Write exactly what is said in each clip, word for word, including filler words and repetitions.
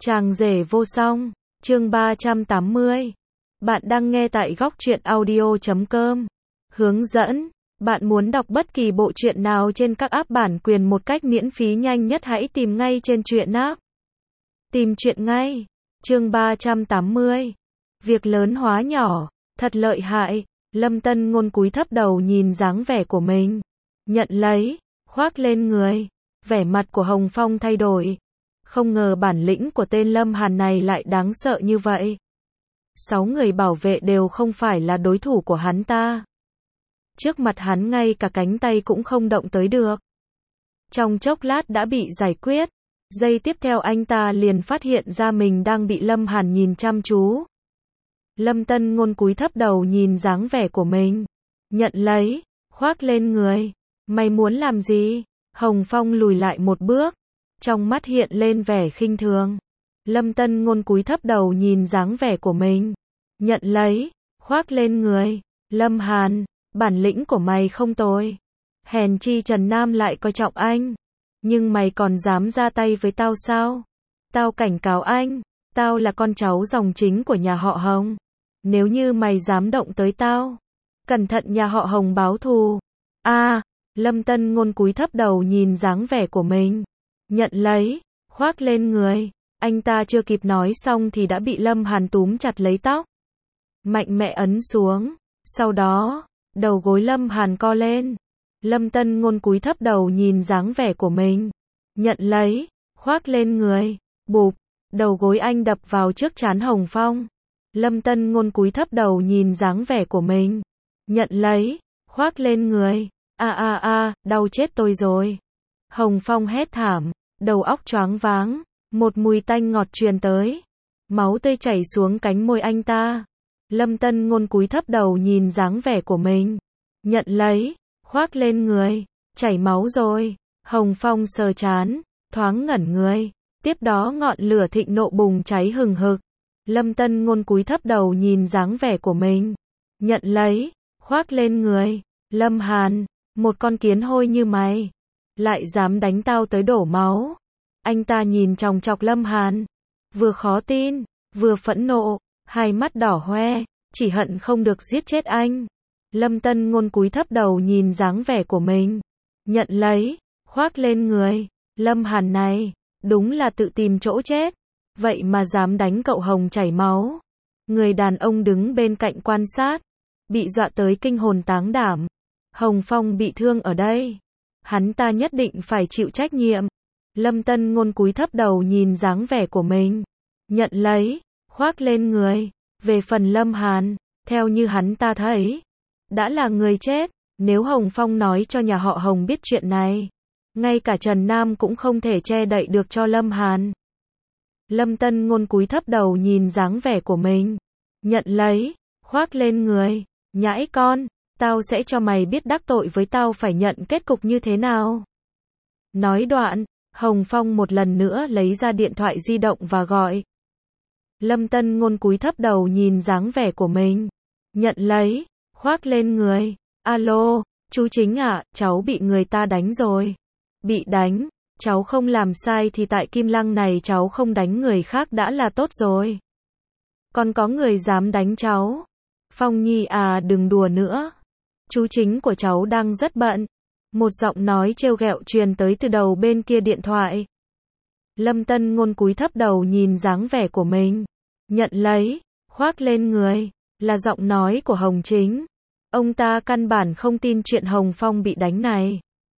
Chàng rể vô song, chương ba trăm tám mươi. Bạn đang nghe tại góc truyện audio chấm com. Hướng dẫn, bạn muốn đọc bất kỳ bộ truyện nào trên các app bản quyền một cách miễn phí nhanh nhất hãy tìm ngay trên truyện app. Tìm truyện ngay. Chương ba trăm tám mươi. Việc lớn hóa nhỏ, thật lợi hại. Lâm Tân Ngôn cúi thấp đầu nhìn dáng vẻ của mình. Nhận lấy, khoác lên người. Vẻ mặt của Hồng Phong thay đổi. Không ngờ bản lĩnh của tên Lâm Hàn này lại đáng sợ như vậy. Sáu người bảo vệ đều không phải là đối thủ của hắn ta. Trước mặt hắn ngay cả cánh tay cũng không động tới được. Trong chốc lát đã bị giải quyết. Giây tiếp theo anh ta liền phát hiện ra mình đang bị Lâm Hàn nhìn chăm chú. Lâm Tân Ngôn cúi thấp đầu nhìn dáng vẻ của mình. Nhận lấy, khoác lên người. Mày muốn làm gì? Hồng Phong lùi lại một bước. Trong mắt hiện lên vẻ khinh thường. Lâm Tân Ngôn cúi thấp đầu nhìn dáng vẻ của mình. Nhận lấy, khoác lên người. Lâm Hàn, bản lĩnh của mày không tồi. Hèn chi Trần Nam lại coi trọng anh. Nhưng mày còn dám ra tay với tao sao? Tao cảnh cáo anh, tao là con cháu dòng chính của nhà họ Hồng. Nếu như mày dám động tới tao, cẩn thận nhà họ Hồng báo thù. A, à, Lâm Tân Ngôn cúi thấp đầu nhìn dáng vẻ của mình. Nhận lấy, khoác lên người. Anh ta chưa kịp nói xong thì đã bị Lâm Hàn túm chặt lấy tóc. Mạnh mẽ ấn xuống. Sau đó, đầu gối Lâm Hàn co lên. Lâm Tân Ngôn cúi thấp đầu nhìn dáng vẻ của mình. Nhận lấy, khoác lên người. Bụp, đầu gối anh đập vào trước trán Hồng Phong. Lâm Tân Ngôn cúi thấp đầu nhìn dáng vẻ của mình. Nhận lấy, khoác lên người. A a a, đau chết tôi rồi. Hồng Phong hét thảm, đầu óc choáng váng, một mùi tanh ngọt truyền tới. Máu tươi chảy xuống cánh môi anh ta. Lâm Tân Ngôn cúi thấp đầu nhìn dáng vẻ của mình. Nhận lấy, khoác lên người. Chảy máu rồi. Hồng Phong sờ trán, thoáng ngẩn người. Tiếp đó ngọn lửa thịnh nộ bùng cháy hừng hực. Lâm Tân Ngôn cúi thấp đầu nhìn dáng vẻ của mình. Nhận lấy, khoác lên người. Lâm Hàn, một con kiến hôi như mày, lại dám đánh tao tới đổ máu. Anh ta nhìn chòng chọc Lâm Hàn, vừa khó tin, vừa phẫn nộ, hai mắt đỏ hoe, chỉ hận không được giết chết anh. Lâm Tân Ngôn cúi thấp đầu nhìn dáng vẻ của mình. Nhận lấy, khoác lên người. Lâm Hàn này, đúng là tự tìm chỗ chết. Vậy mà dám đánh cậu Hồng chảy máu. Người đàn ông đứng bên cạnh quan sát, bị dọa tới kinh hồn táng đảm. Hồng Phong bị thương ở đây. Hắn ta nhất định phải chịu trách nhiệm. Lâm Tân Ngôn cúi thấp đầu nhìn dáng vẻ của mình. Nhận lấy, khoác lên người. Về phần Lâm Hàn, theo như hắn ta thấy, đã là người chết. Nếu Hồng Phong nói cho nhà họ Hồng biết chuyện này, ngay cả Trần Nam cũng không thể che đậy được cho Lâm Hàn. Lâm Tân Ngôn cúi thấp đầu nhìn dáng vẻ của mình. Nhận lấy, khoác lên người. Nhãi con, tao sẽ cho mày biết đắc tội với tao phải nhận kết cục như thế nào. Nói đoạn, Hồng Phong một lần nữa lấy ra điện thoại di động và gọi. Lâm Tân Ngôn cúi thấp đầu nhìn dáng vẻ của mình. Nhận lấy, khoác lên người. Alo, chú Chính ạ, cháu bị người ta đánh rồi. Bị đánh, cháu không làm sai thì tại Kim Lăng này cháu không đánh người khác đã là tốt rồi. Còn có người dám đánh cháu. Phong Nhi à, đừng đùa nữa. Chú Chính của cháu đang rất bận. Một giọng nói trêu ghẹo truyền tới từ đầu bên kia điện thoại. Lâm Tân Ngôn cúi thấp đầu nhìn dáng vẻ của mình. Nhận lấy, khoác lên người. Là giọng nói của Hồng Chính. Ông ta căn bản không tin chuyện Hồng Phong bị đánh này.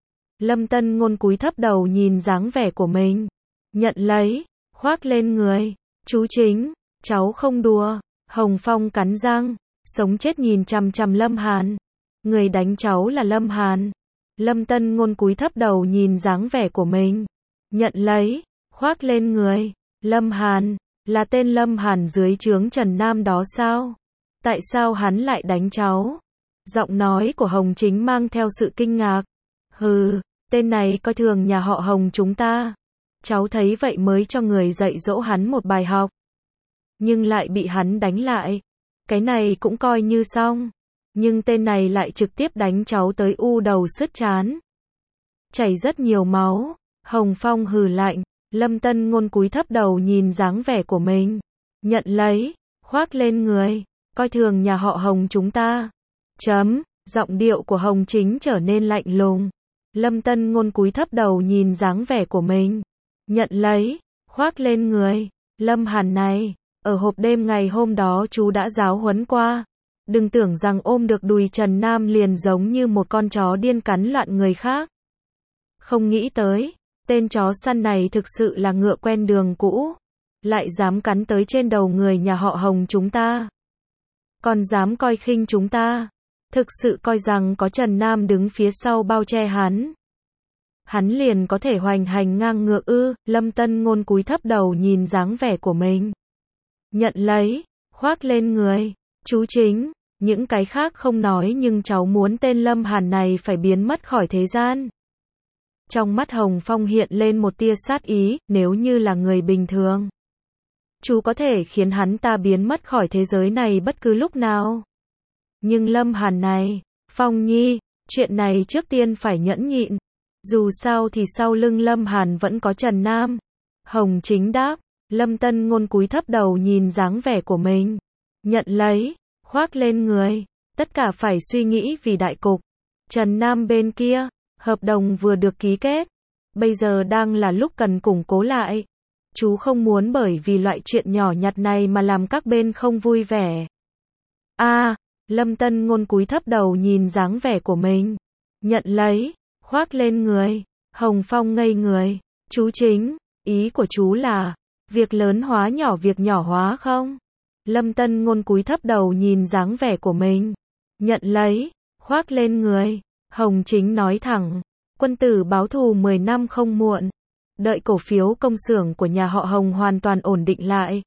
Lâm Tân Ngôn cúi thấp đầu nhìn dáng vẻ của mình. Nhận lấy, khoác lên người. Chú Chính, cháu không đùa. Hồng Phong cắn răng, sống chết nhìn chằm chằm Lâm Hàn. Người đánh cháu là Lâm Hàn. Lâm Tân Ngôn cúi thấp đầu nhìn dáng vẻ của mình. Nhận lấy, khoác lên người. Lâm Hàn, là tên Lâm Hàn dưới trướng Trần Nam đó sao? Tại sao hắn lại đánh cháu? Giọng nói của Hồng Chính mang theo sự kinh ngạc. Hừ, tên này coi thường nhà họ Hồng chúng ta. Cháu thấy vậy mới cho người dạy dỗ hắn một bài học. Nhưng lại bị hắn đánh lại. Cái này cũng coi như xong. Nhưng tên này lại trực tiếp đánh cháu tới u đầu sứt trán. Chảy rất nhiều máu. Hồng Phong hừ lạnh. Lâm Tân Ngôn cúi thấp đầu nhìn dáng vẻ của mình. Nhận lấy, khoác lên người, coi thường nhà họ Hồng chúng ta. Chấm, giọng điệu của Hồng Chính trở nên lạnh lùng. Lâm Tân Ngôn cúi thấp đầu nhìn dáng vẻ của mình. Nhận lấy, khoác lên người. Lâm Hàn này, ở hộp đêm ngày hôm đó chú đã giáo huấn qua. Đừng tưởng rằng ôm được đùi Trần Nam liền giống như một con chó điên cắn loạn người khác. Không nghĩ tới, tên chó săn này thực sự là ngựa quen đường cũ. Lại dám cắn tới trên đầu người nhà họ Hồng chúng ta. Còn dám coi khinh chúng ta. Thực sự coi rằng có Trần Nam đứng phía sau bao che hắn. Hắn liền có thể hoành hành ngang ngược ư. Lâm Tân Ngôn cúi thấp đầu nhìn dáng vẻ của mình. Nhận lấy, khoác lên người. Chú Chính, những cái khác không nói nhưng cháu muốn tên Lâm Hàn này phải biến mất khỏi thế gian. Trong mắt Hồng Phong hiện lên một tia sát ý, nếu như là người bình thường. Chú có thể khiến hắn ta biến mất khỏi thế giới này bất cứ lúc nào. Nhưng Lâm Hàn này, Phong Nhi, chuyện này trước tiên phải nhẫn nhịn. Dù sao thì sau lưng Lâm Hàn vẫn có Trần Nam. Hồng Chính đáp, Lâm Tân Ngôn cúi thấp đầu nhìn dáng vẻ của mình. Nhận lấy, khoác lên người, tất cả phải suy nghĩ vì đại cục. Trần Nam bên kia, hợp đồng vừa được ký kết. Bây giờ đang là lúc cần củng cố lại. Chú không muốn bởi vì loại chuyện nhỏ nhặt này mà làm các bên không vui vẻ. A, à, Lâm Tân Ngôn cúi thấp đầu nhìn dáng vẻ của mình. Nhận lấy, khoác lên người. Hồng Phong ngây người. Chú Chính, ý của chú là, việc lớn hóa nhỏ việc nhỏ hóa không? Lâm Tân Ngôn cúi thấp đầu nhìn dáng vẻ của mình. Nhận lấy, khoác lên người. Hồng Chính nói thẳng, quân tử báo thù mười năm không muộn. Đợi cổ phiếu công xưởng của nhà họ Hồng hoàn toàn ổn định lại.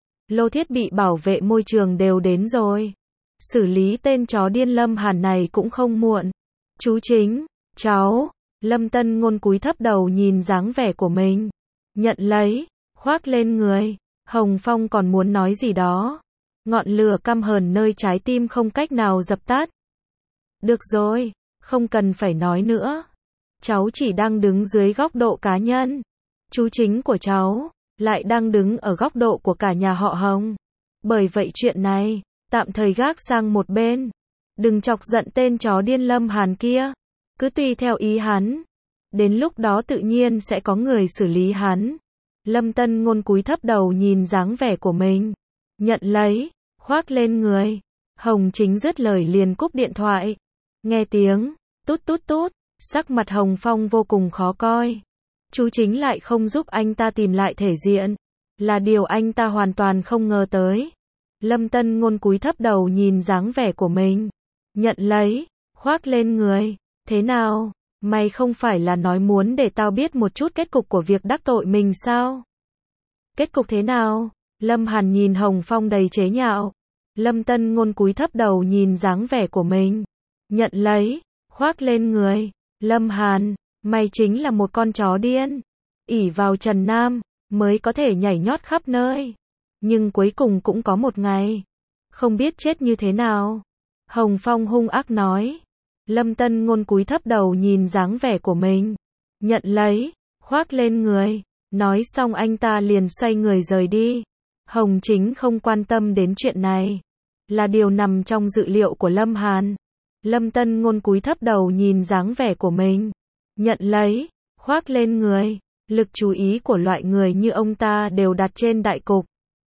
Lô thiết bị bảo vệ môi trường đều đến rồi. Xử lý tên chó điên Lâm Hàn này cũng không muộn. Chú Chính, cháu. Lâm Tân Ngôn cúi thấp đầu nhìn dáng vẻ của mình. Nhận lấy, khoác lên người. Hồng Phong còn muốn nói gì đó. Ngọn lửa căm hờn nơi trái tim không cách nào dập tắt. Được rồi, không cần phải nói nữa. Cháu chỉ đang đứng dưới góc độ cá nhân. Chú Chính của cháu lại đang đứng ở góc độ của cả nhà họ Hồng. Bởi vậy chuyện này tạm thời gác sang một bên. Đừng chọc giận tên chó điên Lâm Hàn kia. Cứ tùy theo ý hắn. Đến lúc đó tự nhiên sẽ có người xử lý hắn. Lâm Tân Ngôn cúi thấp đầu nhìn dáng vẻ của mình. Nhận lấy, khoác lên người. Hồng Chính dứt lời liền cúp điện thoại. Nghe tiếng tút tút tút, sắc mặt Hồng Phong vô cùng khó coi. Chú Chính lại không giúp anh ta tìm lại thể diện. Là điều anh ta hoàn toàn không ngờ tới. Lâm Tân Ngôn cúi thấp đầu nhìn dáng vẻ của mình. Nhận lấy, khoác lên người. Thế nào? Mày không phải là nói muốn để tao biết một chút kết cục của việc đắc tội mình sao? Kết cục thế nào? Lâm Hàn nhìn Hồng Phong đầy chế nhạo. Lâm Tân Ngôn cúi thấp đầu nhìn dáng vẻ của mình. Nhận lấy, khoác lên người. Lâm Hàn, mày chính là một con chó điên. Ỷ vào Trần Nam, mới có thể nhảy nhót khắp nơi. Nhưng cuối cùng cũng có một ngày. Không biết chết như thế nào. Hồng Phong hung ác nói. Lâm Tân Ngôn cúi thấp đầu nhìn dáng vẻ của mình. Nhận lấy, khoác lên người. Nói xong anh ta liền xoay người rời đi. Hồng Chính không quan tâm đến chuyện này. Là điều nằm trong dự liệu của Lâm Hàn. Lâm Tân Ngôn cúi thấp đầu nhìn dáng vẻ của mình. Nhận lấy, khoác lên người. Lực chú ý của loại người như ông ta đều đặt trên đại cục.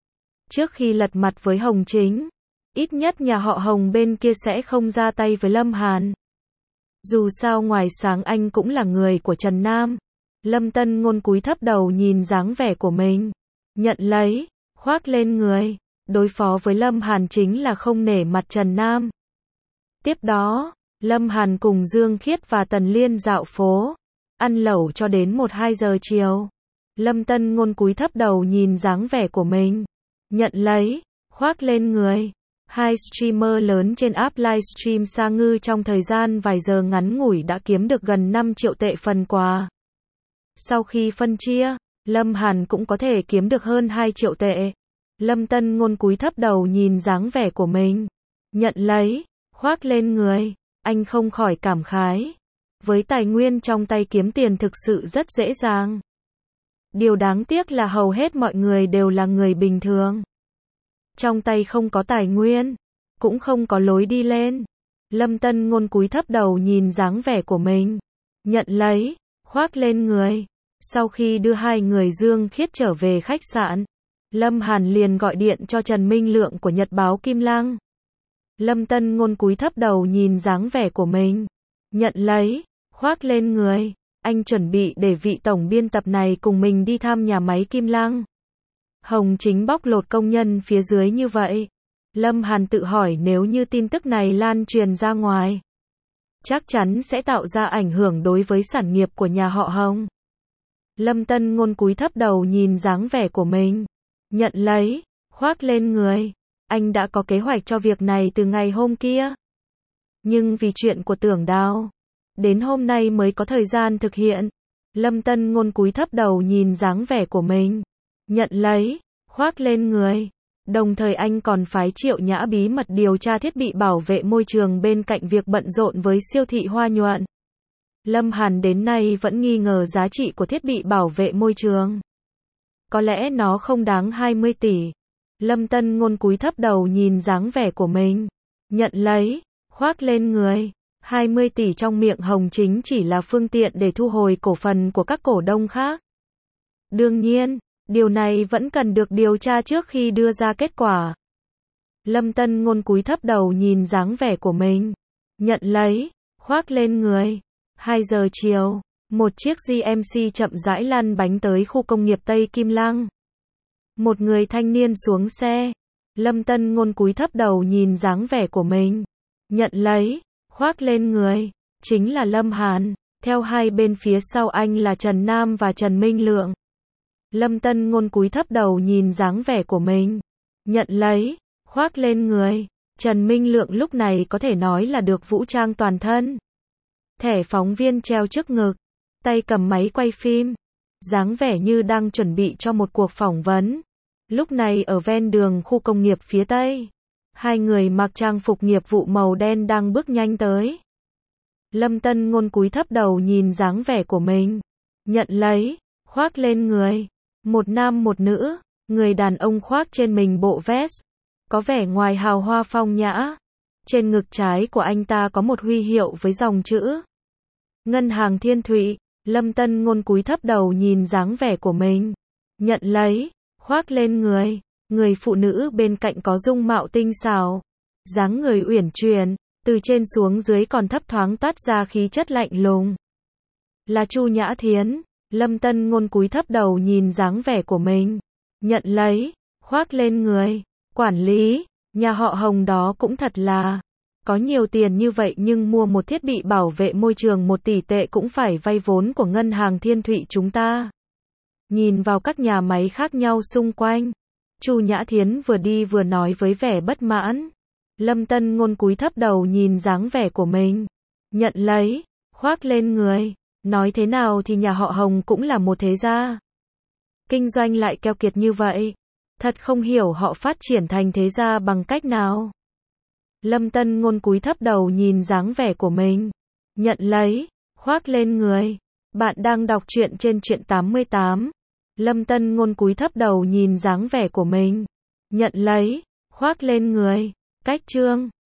Trước khi lật mặt với Hồng Chính, ít nhất nhà họ Hồng bên kia sẽ không ra tay với Lâm Hàn. Dù sao ngoài sáng anh cũng là người của Trần Nam. Lâm Tân Ngôn cúi thấp đầu nhìn dáng vẻ của mình. Nhận lấy, khoác lên người. Đối phó với Lâm Hàn chính là không nể mặt Trần Nam. Tiếp đó, Lâm Hàn cùng Dương Khiết và Tần Liên dạo phố. Ăn lẩu cho đến một hai giờ chiều. Lâm Tân Ngôn cúi thấp đầu nhìn dáng vẻ của mình. Nhận lấy, khoác lên người. Hai streamer lớn trên app livestream Sa Ngư trong thời gian vài giờ ngắn ngủi đã kiếm được gần năm triệu tệ phần quà. Sau khi phân chia, Lâm Hàn cũng có thể kiếm được hơn hai triệu tệ. Lâm Tân Ngôn cúi thấp đầu nhìn dáng vẻ của mình. Nhận lấy, khoác lên người. Anh không khỏi cảm khái. Với tài nguyên trong tay kiếm tiền thực sự rất dễ dàng. Điều đáng tiếc là hầu hết mọi người đều là người bình thường. Trong tay không có tài nguyên, cũng không có lối đi lên. Lâm Tân Ngôn cúi thấp đầu nhìn dáng vẻ của mình, nhận lấy, khoác lên người. Sau khi đưa hai người Dương Khiết trở về khách sạn, Lâm Hàn liền gọi điện cho Trần Minh Lượng của Nhật báo Kim Lăng. Lâm Tân Ngôn cúi thấp đầu nhìn dáng vẻ của mình, nhận lấy, khoác lên người. Anh chuẩn bị để vị tổng biên tập này cùng mình đi thăm nhà máy Kim Lăng. Hồng Chính bóc lột công nhân phía dưới như vậy. Lâm Hàn tự hỏi nếu như tin tức này lan truyền ra ngoài, chắc chắn sẽ tạo ra ảnh hưởng đối với sản nghiệp của nhà họ Hồng. Lâm Tân Ngôn cúi thấp đầu nhìn dáng vẻ của mình, nhận lấy, khoác lên người. Anh đã có kế hoạch cho việc này từ ngày hôm kia. Nhưng vì chuyện của Tưởng Đào, đến hôm nay mới có thời gian thực hiện. Lâm Tân Ngôn cúi thấp đầu nhìn dáng vẻ của mình, nhận lấy, khoác lên người. Đồng thời anh còn phái Triệu Nhã bí mật điều tra thiết bị bảo vệ môi trường bên cạnh việc bận rộn với siêu thị Hoa Nhuận. Lâm Hàn đến nay vẫn nghi ngờ giá trị của thiết bị bảo vệ môi trường. Có lẽ nó không đáng hai mươi tỷ. Lâm Tân Ngôn cúi thấp đầu nhìn dáng vẻ của mình, nhận lấy, khoác lên người. hai mươi tỷ trong miệng Hồng Chính chỉ là phương tiện để thu hồi cổ phần của các cổ đông khác. Đương nhiên, điều này vẫn cần được điều tra trước khi đưa ra kết quả. Lâm Tân Ngôn cúi thấp đầu nhìn dáng vẻ của mình, nhận lấy, khoác lên người. hai giờ chiều, một chiếc giê em xê chậm rãi lăn bánh tới khu công nghiệp Tây Kim Lăng. Một người thanh niên xuống xe. Lâm Tân Ngôn cúi thấp đầu nhìn dáng vẻ của mình, nhận lấy, khoác lên người. Chính là Lâm Hàn. Theo hai bên phía sau anh là Trần Nam và Trần Minh Lượng. Lâm Tân Ngôn cúi thấp đầu nhìn dáng vẻ của mình, nhận lấy, khoác lên người. Trần Minh Lượng lúc này có thể nói là được vũ trang toàn thân. Thẻ phóng viên treo trước ngực, tay cầm máy quay phim, dáng vẻ như đang chuẩn bị cho một cuộc phỏng vấn. Lúc này ở ven đường khu công nghiệp phía Tây, hai người mặc trang phục nghiệp vụ màu đen đang bước nhanh tới. Lâm Tân Ngôn cúi thấp đầu nhìn dáng vẻ của mình, nhận lấy, khoác lên người. Một nam một nữ, người đàn ông khoác trên mình bộ vest, có vẻ ngoài hào hoa phong nhã. Trên ngực trái của anh ta có một huy hiệu với dòng chữ Ngân hàng Thiên Thụy. Lâm Tân Ngôn cúi thấp đầu nhìn dáng vẻ của mình, nhận lấy, khoác lên người. Người phụ nữ bên cạnh có dung mạo tinh xảo, dáng người uyển chuyển, từ trên xuống dưới còn thấp thoáng toát ra khí chất lạnh lùng. Là Chu Nhã Thiến. Lâm Tân Ngôn cúi thấp đầu nhìn dáng vẻ của mình, nhận lấy, khoác lên người. Quản lý, nhà họ Hồng đó cũng thật là có nhiều tiền như vậy nhưng mua một thiết bị bảo vệ môi trường một tỷ tệ cũng phải vay vốn của ngân hàng Thiên Thụy chúng ta. Nhìn vào các nhà máy khác nhau xung quanh, Chu Nhã Thiến vừa đi vừa nói với vẻ bất mãn. Lâm Tân Ngôn cúi thấp đầu nhìn dáng vẻ của mình, nhận lấy, khoác lên người. Nói thế nào thì nhà họ Hồng cũng là một thế gia. Kinh doanh lại keo kiệt như vậy. Thật không hiểu họ phát triển thành thế gia bằng cách nào. Lâm Tân Ngôn cúi thấp đầu nhìn dáng vẻ của mình, nhận lấy, khoác lên người. Bạn đang đọc truyện trên truyện tám mươi tám. Lâm Tân Ngôn cúi thấp đầu nhìn dáng vẻ của mình, nhận lấy, khoác lên người. Cách chương